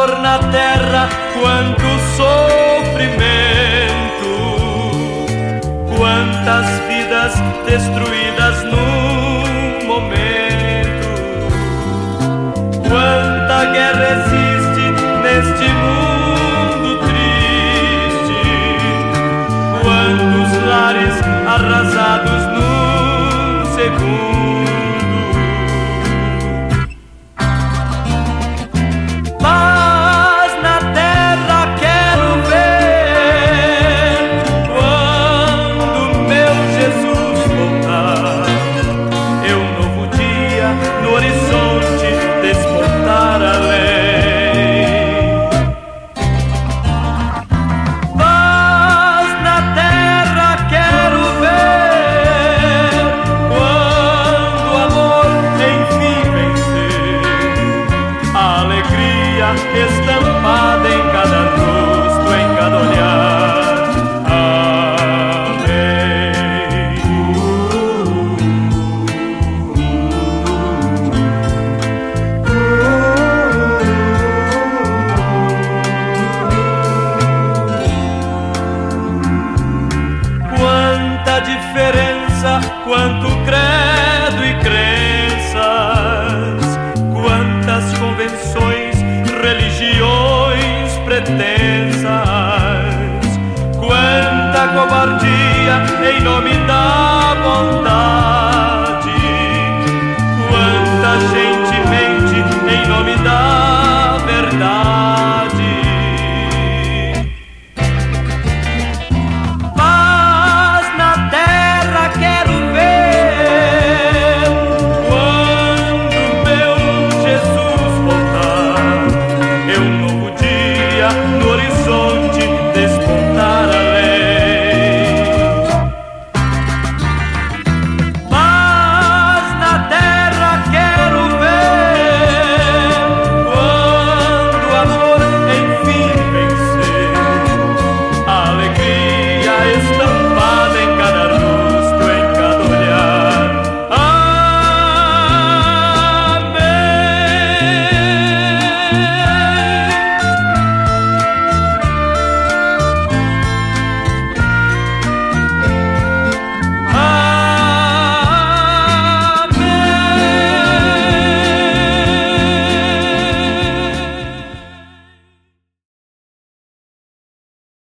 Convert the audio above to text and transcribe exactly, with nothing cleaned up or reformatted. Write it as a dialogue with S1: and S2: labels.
S1: amor na terra, quanto sofrimento, quantas vidas destruídas num momento, quanta guerra existe neste mundo triste, quantos lares arrasados num segundo. Estampada em cada rosto, em cada olhar. Amém. Quanta diferença, quanto credo e crenças, quantas convenções, religiões pretensas, quanta covardia em nome da bondade.